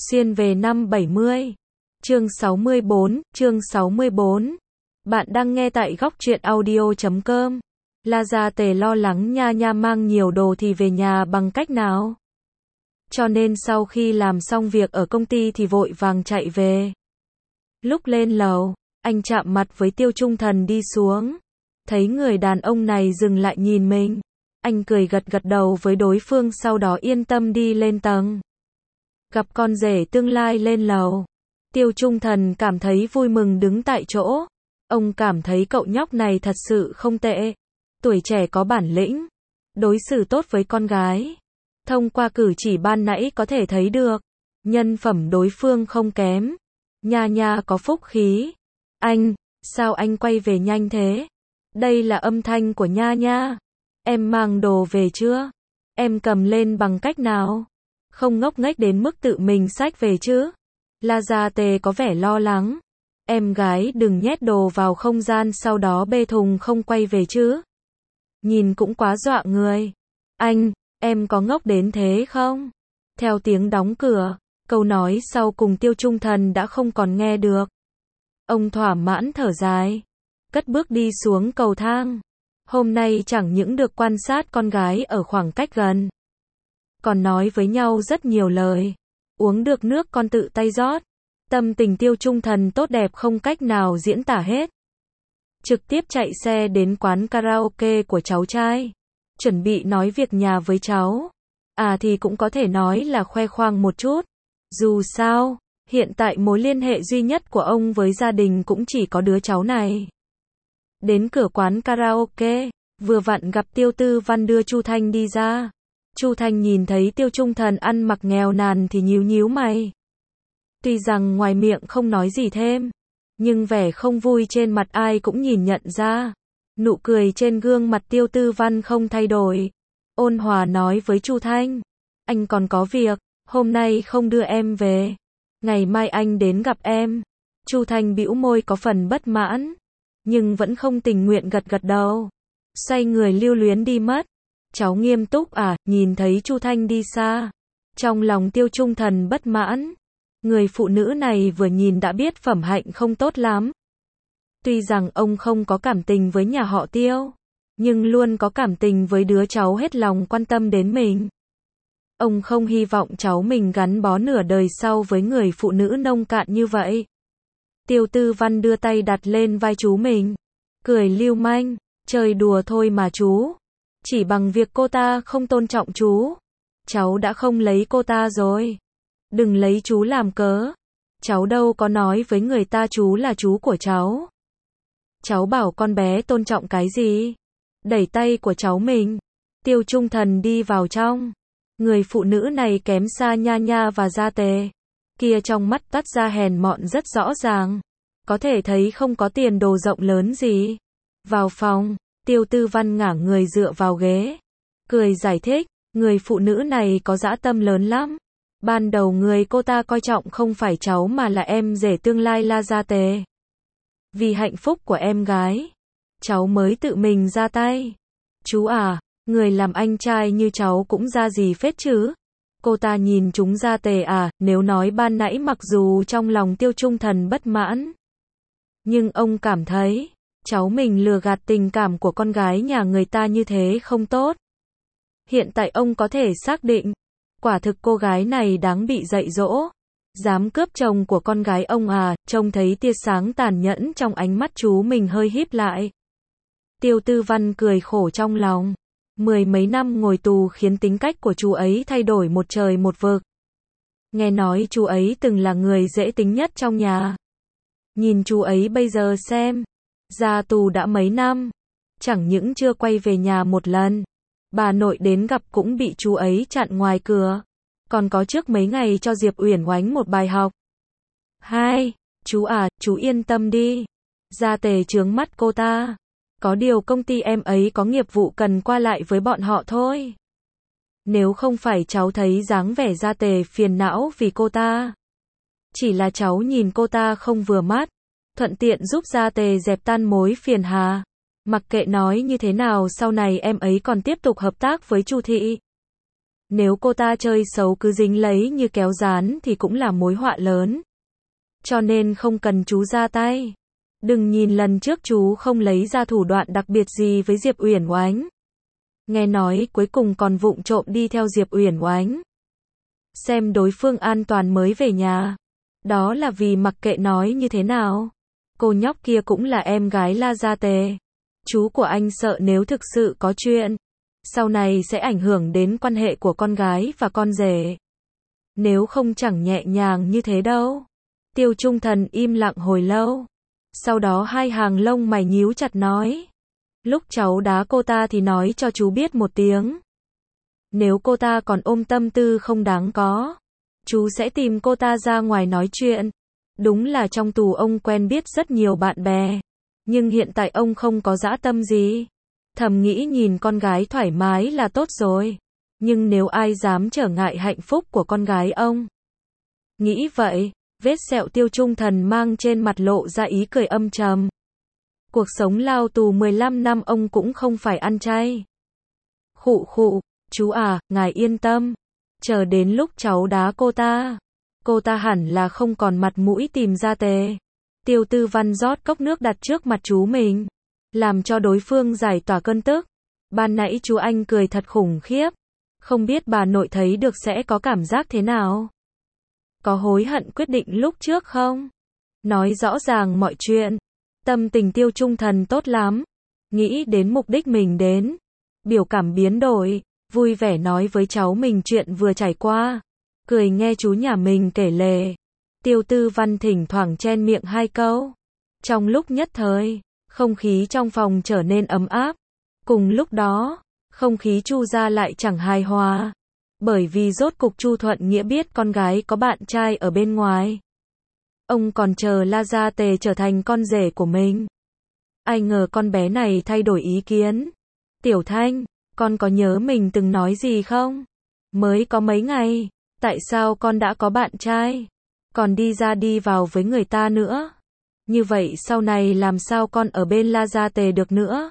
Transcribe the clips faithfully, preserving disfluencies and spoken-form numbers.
Xuyên về năm bảy mươi. Chương sáu mươi bốn, chương sáu mươi bốn. Bạn đang nghe tại góc truyện audio chấm com. La Gia Tề lo lắng Nha Nha mang nhiều đồ thì về nhà bằng cách nào. Cho nên sau khi làm xong việc ở công ty thì vội vàng chạy về. Lúc lên lầu, anh chạm mặt với Tiêu Trung Thần đi xuống. Thấy người đàn ông này dừng lại nhìn mình. Anh cười gật gật đầu với đối phương, sau đó yên tâm đi lên tầng. Gặp con rể tương lai lên lầu. Tiêu Trung Thần cảm thấy vui mừng đứng tại chỗ. Ông cảm thấy cậu nhóc này thật sự không tệ. Tuổi trẻ có bản lĩnh. Đối xử tốt với con gái. Thông qua cử chỉ ban nãy có thể thấy được. Nhân phẩm đối phương không kém. Nha Nha có phúc khí. Anh, sao anh quay về nhanh thế? Đây là âm thanh của Nha Nha. Em mang đồ về chưa? Em cầm lên bằng cách nào? Không ngốc nghếch đến mức tự mình xách về chứ? La Gia Tề có vẻ lo lắng. Em gái đừng nhét đồ vào không gian sau đó bê thùng không quay về chứ? Nhìn cũng quá dọa người. Anh, em có ngốc đến thế không? Theo tiếng đóng cửa, câu nói sau cùng Tiêu Trung Thần đã không còn nghe được. Ông thỏa mãn thở dài, cất bước đi xuống cầu thang. Hôm nay chẳng những được quan sát con gái ở khoảng cách gần, còn nói với nhau rất nhiều lời. Uống được nước con tự tay rót. Tâm tình Tiêu Trung Thần tốt đẹp không cách nào diễn tả hết. Trực tiếp chạy xe đến quán karaoke của cháu trai. Chuẩn bị nói việc nhà với cháu. À thì cũng có thể nói là khoe khoang một chút. Dù sao, hiện tại mối liên hệ duy nhất của ông với gia đình cũng chỉ có đứa cháu này. Đến cửa quán karaoke, vừa vặn gặp Tiêu Tư Văn đưa Chu Thanh đi ra. Chu Thanh nhìn thấy Tiêu Trung Thần ăn mặc nghèo nàn thì nhíu nhíu mày. Tuy rằng ngoài miệng không nói gì thêm, nhưng vẻ không vui trên mặt ai cũng nhìn nhận ra. Nụ cười trên gương mặt Tiêu Tư Văn không thay đổi. Ôn hòa nói với Chu Thanh, anh còn có việc, hôm nay không đưa em về. Ngày mai anh đến gặp em. Chu Thanh bĩu môi có phần bất mãn, nhưng vẫn không tình nguyện gật gật đầu. Xoay người lưu luyến đi mất. Cháu nghiêm túc à? Nhìn thấy Chu Thanh đi xa, trong lòng Tiêu Trung Thần bất mãn. Người phụ nữ này vừa nhìn đã biết phẩm hạnh không tốt lắm. Tuy rằng ông không có cảm tình với nhà họ Tiêu, nhưng luôn có cảm tình với đứa cháu hết lòng quan tâm đến mình. Ông không hy vọng cháu mình gắn bó nửa đời sau với người phụ nữ nông cạn như vậy. Tiêu Tư Văn đưa tay đặt lên vai chú mình, cười lưu manh, chơi đùa thôi mà chú. Chỉ bằng việc cô ta không tôn trọng chú, cháu đã không lấy cô ta rồi. Đừng lấy chú làm cớ. Cháu đâu có nói với người ta chú là chú của cháu. Cháu bảo con bé tôn trọng cái gì? Đẩy tay của cháu mình. Tiêu Trung Thần đi vào trong. Người phụ nữ này kém xa Nha Nha và Gia Tề. Kia trong mắt toát ra hèn mọn rất rõ ràng. Có thể thấy không có tiền đồ rộng lớn gì. Vào phòng, Tiêu Tư Văn ngả người dựa vào ghế. Cười giải thích, người phụ nữ này có dã tâm lớn lắm. Ban đầu người cô ta coi trọng không phải cháu mà là em rể tương lai La Gia Tề. Vì hạnh phúc của em gái, cháu mới tự mình ra tay. Chú à, người làm anh trai như cháu cũng ra gì phết chứ. Cô ta nhìn chúng Gia Tề à, nếu nói ban nãy mặc dù trong lòng Tiêu Trung Thần bất mãn, nhưng ông cảm thấy, cháu mình lừa gạt tình cảm của con gái nhà người ta như thế không tốt. Hiện tại ông có thể xác định, quả thực cô gái này đáng bị dạy dỗ. Dám cướp chồng của con gái ông à? Trông thấy tia sáng tàn nhẫn trong ánh mắt chú mình hơi híp lại. Tiêu Tư Văn cười khổ trong lòng. Mười mấy năm ngồi tù khiến tính cách của chú ấy thay đổi một trời một vực. Nghe nói chú ấy từng là người dễ tính nhất trong nhà. Nhìn chú ấy bây giờ xem. Ra tù đã mấy năm. Chẳng những chưa quay về nhà một lần. Bà nội đến gặp cũng bị chú ấy chặn ngoài cửa. Còn có trước mấy ngày cho Diệp Uyển oánh một bài học. Hai, chú à, chú yên tâm đi. Gia Tề trướng mắt cô ta. Có điều công ty em ấy có nghiệp vụ cần qua lại với bọn họ thôi. Nếu không phải cháu thấy dáng vẻ Gia Tề phiền não vì cô ta. Chỉ là cháu nhìn cô ta không vừa mắt. Thuận tiện giúp Gia Tề dẹp tan mối phiền hà. Mặc kệ nói như thế nào sau này em ấy còn tiếp tục hợp tác với Chu thị. Nếu cô ta chơi xấu cứ dính lấy như kéo dán thì cũng là mối họa lớn. Cho nên không cần chú ra tay. Đừng nhìn lần trước chú không lấy ra thủ đoạn đặc biệt gì với Diệp Uyển Oánh. Nghe nói cuối cùng còn vụng trộm đi theo Diệp Uyển Oánh. Xem đối phương an toàn mới về nhà. Đó là vì mặc kệ nói như thế nào. Cô nhóc kia cũng là em gái La Gia Tề. Chú của anh sợ nếu thực sự có chuyện, sau này sẽ ảnh hưởng đến quan hệ của con gái và con rể. Nếu không chẳng nhẹ nhàng như thế đâu. Tiêu Trung Thần im lặng hồi lâu. Sau đó hai hàng lông mày nhíu chặt nói. Lúc cháu đá cô ta thì nói cho chú biết một tiếng. Nếu cô ta còn ôm tâm tư không đáng có, chú sẽ tìm cô ta ra ngoài nói chuyện. Đúng là trong tù ông quen biết rất nhiều bạn bè. Nhưng hiện tại ông không có dã tâm gì. Thầm nghĩ nhìn con gái thoải mái là tốt rồi. Nhưng nếu ai dám trở ngại hạnh phúc của con gái ông. Nghĩ vậy, vết sẹo Tiêu Trung Thần mang trên mặt lộ ra ý cười âm trầm. Cuộc sống lao tù mười lăm năm ông cũng không phải ăn chay. Khụ khụ, chú à, ngài yên tâm. Chờ đến lúc cháu đá cô ta, cô ta hẳn là không còn mặt mũi tìm ra Tề. Tiêu Tư Văn rót cốc nước đặt trước mặt chú mình, làm cho đối phương giải tỏa cơn tức. Ban nãy chú anh cười thật khủng khiếp. Không biết bà nội thấy được sẽ có cảm giác thế nào? Có hối hận quyết định lúc trước không? Nói rõ ràng mọi chuyện. Tâm tình Tiêu Trung Thần tốt lắm. Nghĩ đến mục đích mình đến. Biểu cảm biến đổi, vui vẻ nói với cháu mình chuyện vừa trải qua. Cười nghe chú nhà mình kể lể. Tiêu Tư Văn thỉnh thoảng chen miệng hai câu. Trong lúc nhất thời, không khí trong phòng trở nên ấm áp. Cùng lúc đó, không khí Chu gia lại chẳng hài hòa. Bởi vì rốt cục Chu Thuận Nghĩa biết con gái có bạn trai ở bên ngoài. Ông còn chờ La Gia Tề trở thành con rể của mình. Ai ngờ con bé này thay đổi ý kiến. Tiểu Thanh, con có nhớ mình từng nói gì không? Mới có mấy ngày, tại sao con đã có bạn trai? Còn đi ra đi vào với người ta nữa. Như vậy sau này làm sao con ở bên La Gia Tề được nữa?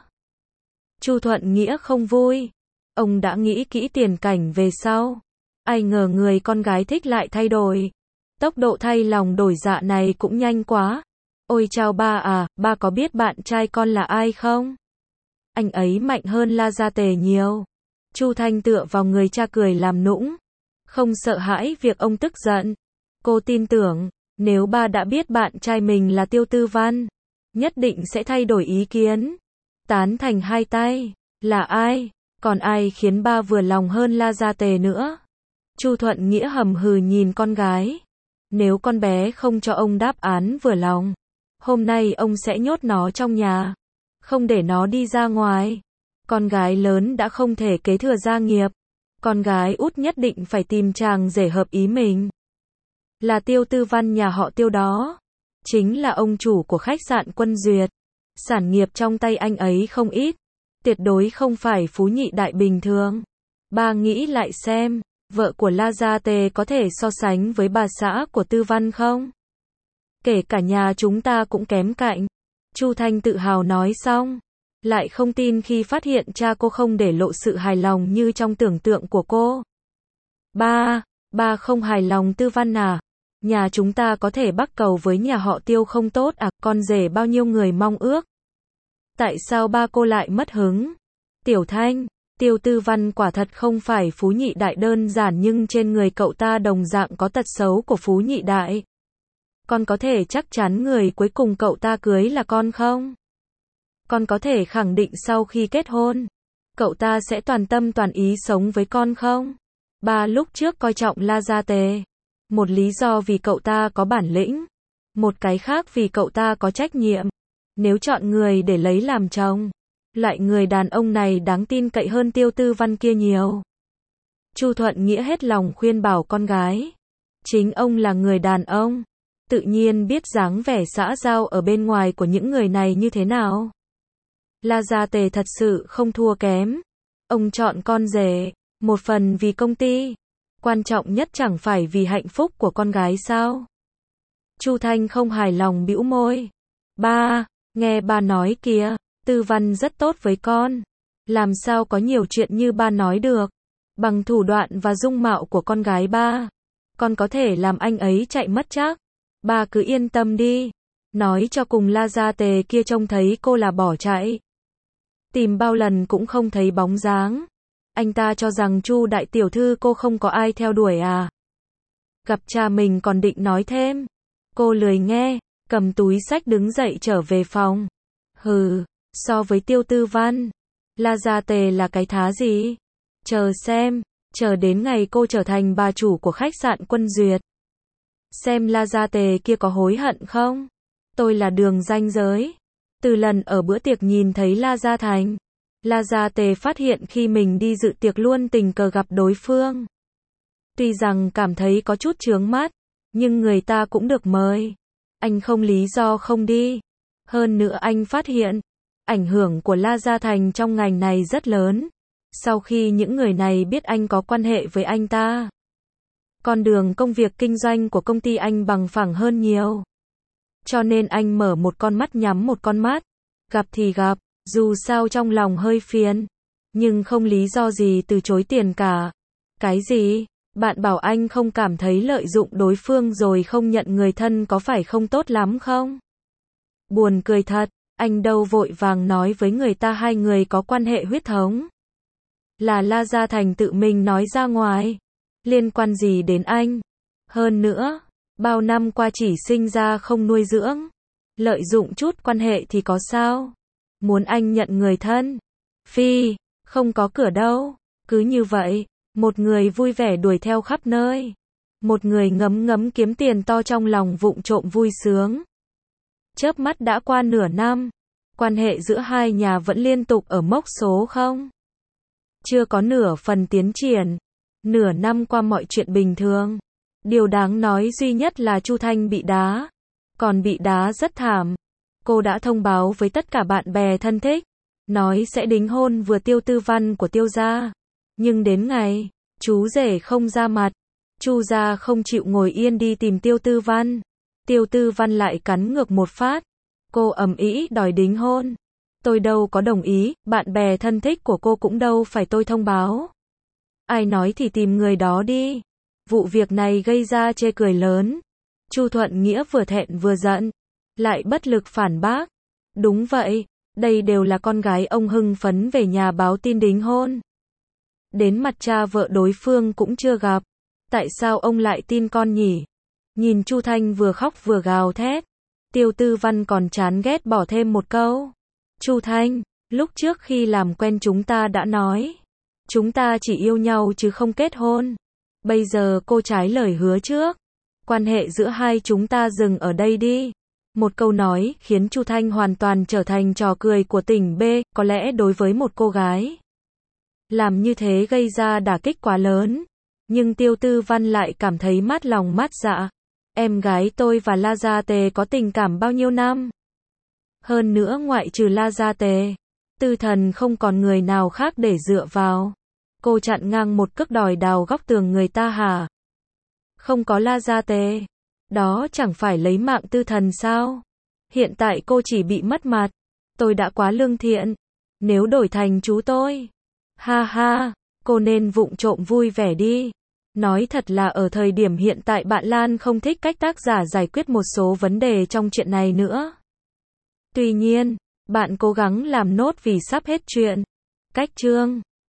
Chu Thuận Nghĩa không vui. Ông đã nghĩ kỹ tiền cảnh về sau. Ai ngờ người con gái thích lại thay đổi. Tốc độ thay lòng đổi dạ này cũng nhanh quá. Ôi chao ba à, ba có biết bạn trai con là ai không? Anh ấy mạnh hơn La Gia Tề nhiều. Chu Thanh tựa vào người cha cười làm nũng. Không sợ hãi việc ông tức giận. Cô tin tưởng, nếu ba đã biết bạn trai mình là Tiêu Tư Văn, nhất định sẽ thay đổi ý kiến. Tán thành hai tay. Là ai? Còn ai khiến ba vừa lòng hơn La Gia Tề nữa? Chu Thuận Nghĩa hầm hừ nhìn con gái. Nếu con bé không cho ông đáp án vừa lòng, hôm nay ông sẽ nhốt nó trong nhà, không để nó đi ra ngoài. Con gái lớn đã không thể kế thừa gia nghiệp, con gái út nhất định phải tìm chàng rể hợp ý mình. Là Tiêu Tư Văn nhà họ Tiêu đó, chính là ông chủ của khách sạn Quân Duyệt. Sản nghiệp trong tay anh ấy không ít, tuyệt đối không phải phú nhị đại bình thường. Ba nghĩ lại xem, vợ của La Gia Tề có thể so sánh với bà xã của Tư Văn không? Kể cả nhà chúng ta cũng kém cạnh. Chu Thanh tự hào nói xong, lại không tin khi phát hiện cha cô không để lộ sự hài lòng như trong tưởng tượng của cô. Ba, ba không hài lòng Tư Văn à? Nhà chúng ta có thể bắc cầu với nhà họ Tiêu không tốt à? Con rể bao nhiêu người mong ước. Tại sao ba cô lại mất hứng? Tiểu Thanh, Tiêu Tư Văn quả thật không phải phú nhị đại đơn giản, nhưng trên người cậu ta đồng dạng có tật xấu của phú nhị đại. Con có thể chắc chắn người cuối cùng cậu ta cưới là con không? Con có thể khẳng định sau khi kết hôn, cậu ta sẽ toàn tâm toàn ý sống với con không? Ba lúc trước coi trọng La Gia Tề. Một lý do vì cậu ta có bản lĩnh. Một cái khác vì cậu ta có trách nhiệm. Nếu chọn người để lấy làm chồng, loại người đàn ông này đáng tin cậy hơn Tiêu Tư Văn kia nhiều. Chu Thuận Nghĩa hết lòng khuyên bảo con gái. Chính ông là người đàn ông, tự nhiên biết dáng vẻ xã giao ở bên ngoài của những người này như thế nào. La Gia Tề thật sự không thua kém. Ông chọn con rể, một phần vì công ty, quan trọng nhất chẳng phải vì hạnh phúc của con gái sao? Chu Thanh không hài lòng bĩu môi. Ba, nghe ba nói kìa, Tư Văn rất tốt với con. Làm sao có nhiều chuyện như ba nói được. Bằng thủ đoạn và dung mạo của con gái ba, con có thể làm anh ấy chạy mất chắc. Ba cứ yên tâm đi. Nói cho cùng La Gia Tề kia trông thấy cô là bỏ chạy. Tìm bao lần cũng không thấy bóng dáng. Anh ta cho rằng Chu đại tiểu thư cô không có ai theo đuổi à? Gặp cha mình còn định nói thêm. Cô lười nghe, cầm túi xách đứng dậy trở về phòng. Hừ, so với Tiêu Tư Văn, La Gia Tề là cái thá gì? Chờ xem, chờ đến ngày cô trở thành bà chủ của khách sạn Quân Duyệt. Xem La Gia Tề kia có hối hận không? Tôi là đường ranh giới. Từ lần ở bữa tiệc nhìn thấy La Gia Thành, La Gia Tề phát hiện khi mình đi dự tiệc luôn tình cờ gặp đối phương. Tuy rằng cảm thấy có chút chướng mắt, nhưng người ta cũng được mời. Anh không lý do không đi. Hơn nữa anh phát hiện, ảnh hưởng của La Gia Thành trong ngành này rất lớn. Sau khi những người này biết anh có quan hệ với anh ta, con đường công việc kinh doanh của công ty anh bằng phẳng hơn nhiều. Cho nên anh mở một con mắt nhắm một con mắt. Gặp thì gặp, dù sao trong lòng hơi phiền, nhưng không lý do gì từ chối tiền cả. Cái gì? Bạn bảo anh không cảm thấy lợi dụng đối phương rồi không nhận người thân có phải không tốt lắm không? Buồn cười thật, anh đâu vội vàng nói với người ta hai người có quan hệ huyết thống. Là La Gia Thành tự mình nói ra ngoài. Liên quan gì đến anh? Hơn nữa, bao năm qua chỉ sinh ra không nuôi dưỡng. Lợi dụng chút quan hệ thì có sao? Muốn anh nhận người thân? Phi, không có cửa đâu. Cứ như vậy, một người vui vẻ đuổi theo khắp nơi. Một người ngấm ngấm kiếm tiền to trong lòng vụng trộm vui sướng. Chớp mắt đã qua nửa năm. Quan hệ giữa hai nhà vẫn liên tục ở mốc số không. Chưa có nửa phần tiến triển. Nửa năm qua mọi chuyện bình thường. Điều đáng nói duy nhất là Chu Thanh bị đá. Còn bị đá rất thảm. Cô đã thông báo với tất cả bạn bè thân thích. Nói sẽ đính hôn vừa Tiêu Tư Văn của Tiêu gia. Nhưng đến ngày, chú rể không ra mặt. Chu gia không chịu ngồi yên đi tìm Tiêu Tư Văn. Tiêu Tư Văn lại cắn ngược một phát. Cô ầm ĩ đòi đính hôn. Tôi đâu có đồng ý, bạn bè thân thích của cô cũng đâu phải tôi thông báo. Ai nói thì tìm người đó đi. Vụ việc này gây ra chê cười lớn. Chu Thuận Nghĩa vừa thẹn vừa giận, lại bất lực phản bác. Đúng vậy, đây đều là con gái ông hưng phấn về nhà báo tin đính hôn. Đến mặt cha vợ đối phương cũng chưa gặp. Tại sao ông lại tin con nhỉ? Nhìn Chu Thanh vừa khóc vừa gào thét. Tiêu Tư Văn còn chán ghét bỏ thêm một câu. Chu Thanh, lúc trước khi làm quen chúng ta đã nói. Chúng ta chỉ yêu nhau chứ không kết hôn. Bây giờ cô trái lời hứa trước. Quan hệ giữa hai chúng ta dừng ở đây đi. Một câu nói khiến Chu Thanh hoàn toàn trở thành trò cười của tỉnh B. Có lẽ đối với một cô gái, làm như thế gây ra đả kích quá lớn. Nhưng Tiêu Tư Văn lại cảm thấy mát lòng mát dạ. Em gái tôi và La Gia Tề có tình cảm bao nhiêu năm? Hơn nữa ngoại trừ La Gia Tề, Tư Thần không còn người nào khác để dựa vào. Cô chặn ngang một cước đòi đào góc tường người ta hả? Không có La Gia Tề, đó chẳng phải lấy mạng Tư Thần sao? Hiện tại cô chỉ bị mất mặt. Tôi đã quá lương thiện. Nếu đổi thành chú tôi, ha ha, cô nên vụng trộm vui vẻ đi. Nói thật là ở thời điểm hiện tại bạn Lan không thích cách tác giả giải quyết một số vấn đề trong chuyện này nữa. Tuy nhiên, bạn cố gắng làm nốt vì sắp hết chuyện. Cách chương